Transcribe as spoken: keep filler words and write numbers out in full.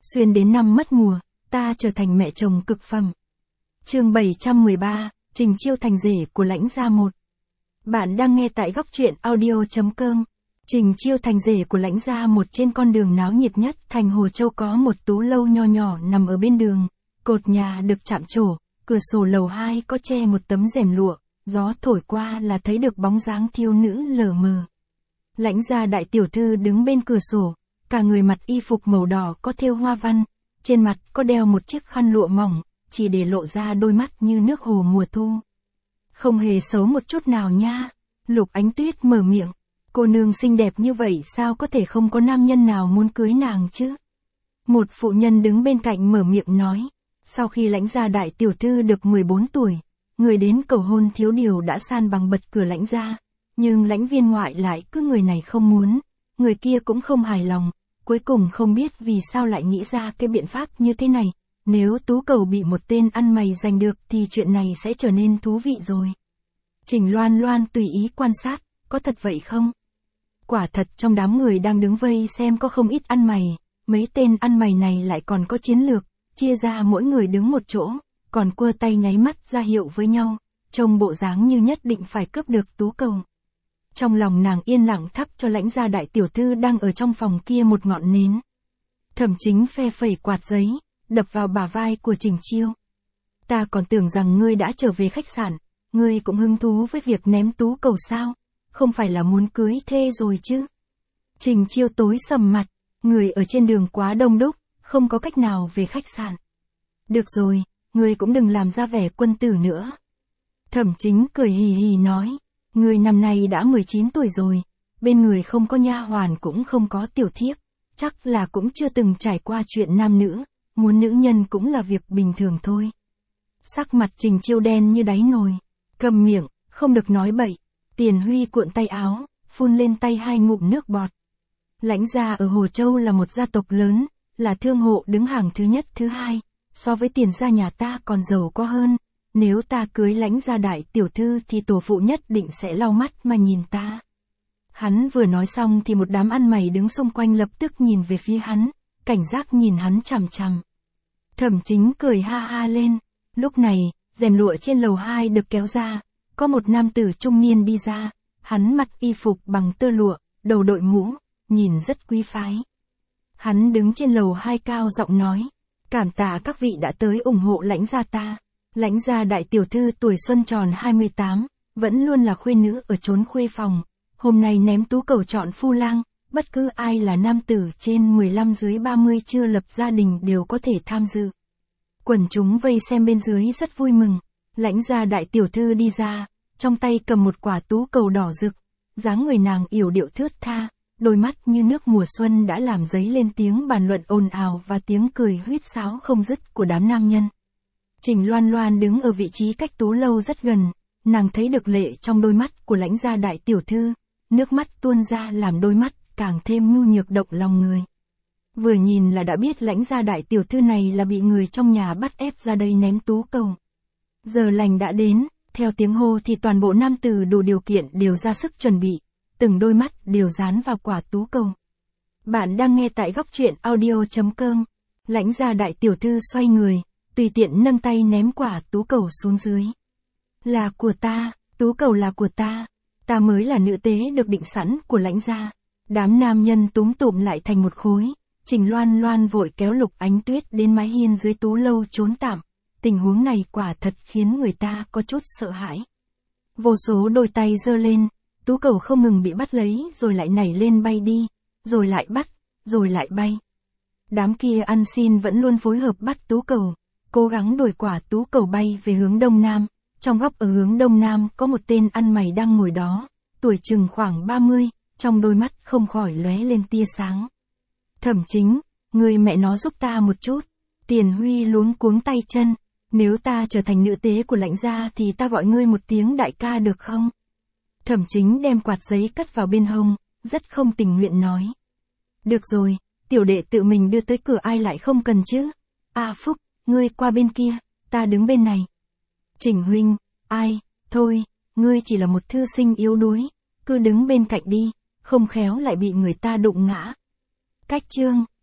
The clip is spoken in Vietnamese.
Xuyên đến năm mất mùa, ta trở thành mẹ chồng cực phẩm. Chương bảy trăm mười ba, Trình Chiêu thành rể của Lãnh Gia một. Bạn đang nghe tại góc truyện audio chấm com. Trình Chiêu thành rể của Lãnh Gia một. Trên con đường náo nhiệt nhất thành Hồ Châu có một tú lâu nho nhỏ nằm ở bên đường, cột nhà được chạm trổ, cửa sổ lầu hai có che một tấm rèm lụa, gió thổi qua là thấy được bóng dáng thiếu nữ lờ mờ. Lãnh Gia đại tiểu thư đứng bên cửa sổ, cả người mặc y phục màu đỏ có thêu hoa văn, trên mặt có đeo một chiếc khăn lụa mỏng, chỉ để lộ ra đôi mắt như nước hồ mùa thu. Không hề xấu một chút nào nha. Lục Ánh Tuyết mở miệng, cô nương xinh đẹp như vậy sao có thể không có nam nhân nào muốn cưới nàng chứ? Một phụ nhân đứng bên cạnh mở miệng nói, sau khi Lãnh Gia đại tiểu thư được mười bốn tuổi, người đến cầu hôn thiếu điều đã san bằng bật cửa Lãnh Gia, nhưng Lãnh viên ngoại lại cứ người này không muốn, người kia cũng không hài lòng, cuối cùng không biết vì sao lại nghĩ ra cái biện pháp như thế này. Nếu tú cầu bị một tên ăn mày giành được thì chuyện này sẽ trở nên thú vị rồi. Trình Loan Loan tùy ý quan sát, có thật vậy không? Quả thật trong đám người đang đứng vây xem có không ít ăn mày, mấy tên ăn mày này lại còn có chiến lược, chia ra mỗi người đứng một chỗ, còn quơ tay nháy mắt ra hiệu với nhau, trông bộ dáng như nhất định phải cướp được tú cầu. Trong lòng nàng yên lặng thắp cho Lãnh Gia đại tiểu thư đang ở trong phòng kia một ngọn nến. Thẩm Chính phe phẩy quạt giấy, đập vào bả vai của Trình Chiêu. Ta còn tưởng rằng ngươi đã trở về khách sạn, ngươi cũng hứng thú với việc ném tú cầu sao, không phải là muốn cưới thê rồi chứ? Trình Chiêu tối sầm mặt, người ở trên đường quá đông đúc, không có cách nào về khách sạn. Được rồi, ngươi cũng đừng làm ra vẻ quân tử nữa. Thẩm Chính cười hì hì nói, ngươi năm nay đã mười chín tuổi rồi, bên người không có nha hoàn cũng không có tiểu thiếp, chắc là cũng chưa từng trải qua chuyện nam nữ, muốn nữ nhân cũng là việc bình thường thôi. Sắc mặt Trình Chiêu đen như đáy nồi, cầm miệng, không được nói bậy. Tiền Huy cuộn tay áo, phun lên tay hai ngụm nước bọt. Lãnh Gia ở Hồ Châu là một gia tộc lớn, là thương hộ đứng hàng thứ nhất thứ hai, so với Tiền gia nhà ta còn giàu có hơn. Nếu ta cưới Lãnh Gia đại tiểu thư thì tổ phụ nhất định sẽ lau mắt mà nhìn ta. Hắn vừa nói xong thì một đám ăn mày đứng xung quanh lập tức nhìn về phía hắn, cảnh giác nhìn hắn chằm chằm. Thẩm Chính cười ha ha lên. Lúc này, rèm lụa trên lầu hai được kéo ra, có một nam tử trung niên đi ra, hắn mặc y phục bằng tơ lụa, đầu đội mũ, nhìn rất quý phái. Hắn đứng trên lầu hai cao giọng nói, cảm tạ các vị đã tới ủng hộ Lãnh Gia ta. Lãnh Gia đại tiểu thư tuổi xuân tròn hai mươi tám, vẫn luôn là khuê nữ ở chốn khuê phòng, hôm nay ném tú cầu chọn phu lang, bất cứ ai là nam tử trên mười lăm dưới ba mươi chưa lập gia đình đều có thể tham dự. Quần chúng vây xem bên dưới rất vui mừng. Lãnh Gia đại tiểu thư đi ra, trong tay cầm một quả tú cầu đỏ rực, dáng người nàng yểu điệu thướt tha, đôi mắt như nước mùa xuân đã làm dấy lên tiếng bàn luận ồn ào và tiếng cười huýt sáo không dứt của đám nam nhân. Trình Loan Loan đứng ở vị trí cách tú lâu rất gần, nàng thấy được lệ trong đôi mắt của Lãnh Gia đại tiểu thư, nước mắt tuôn ra làm đôi mắt càng thêm nhu nhược động lòng người. Vừa nhìn là đã biết Lãnh Gia đại tiểu thư này là bị người trong nhà bắt ép ra đây ném tú cầu. Giờ lành đã đến, theo tiếng hô thì toàn bộ nam tử đủ điều kiện đều ra sức chuẩn bị, từng đôi mắt đều dán vào quả tú cầu. Bạn đang nghe tại góc truyện audio chấm com. Lãnh Gia đại tiểu thư xoay người, tùy tiện nâng tay ném quả tú cầu xuống dưới. Là của ta, tú cầu là của ta, ta mới là nữ tế được định sẵn của Lãnh Gia. Đám nam nhân túm tụm lại thành một khối. Trình Loan Loan vội kéo Lục Ánh Tuyết đến mái hiên dưới tú lâu trốn tạm. Tình huống này quả thật khiến người ta có chút sợ hãi. Vô số đôi tay giơ lên, tú cầu không ngừng bị bắt lấy rồi lại nảy lên bay đi, rồi lại bắt, rồi lại bay. Đám kia ăn xin vẫn luôn phối hợp bắt tú cầu, cố gắng đuổi quả tú cầu bay về hướng đông nam. Trong góc ở hướng đông nam có một tên ăn mày đang ngồi đó, tuổi chừng khoảng ba mươi, trong đôi mắt không khỏi lóe lên tia sáng. Thẩm Chính, người mẹ nó giúp ta một chút. Tiền Huy luống cuống tay chân, nếu ta trở thành nữ tế của Lãnh Gia thì ta gọi ngươi một tiếng đại ca được không? Thẩm Chính đem quạt giấy cất vào bên hông, rất không tình nguyện nói. Được rồi, tiểu đệ tự mình đưa tới cửa ai lại không cần chứ? A Phúc, ngươi qua bên kia, ta đứng bên này. Trình huynh, ai, thôi, ngươi chỉ là một thư sinh yếu đuối, cứ đứng bên cạnh đi, không khéo lại bị người ta đụng ngã. Cách chương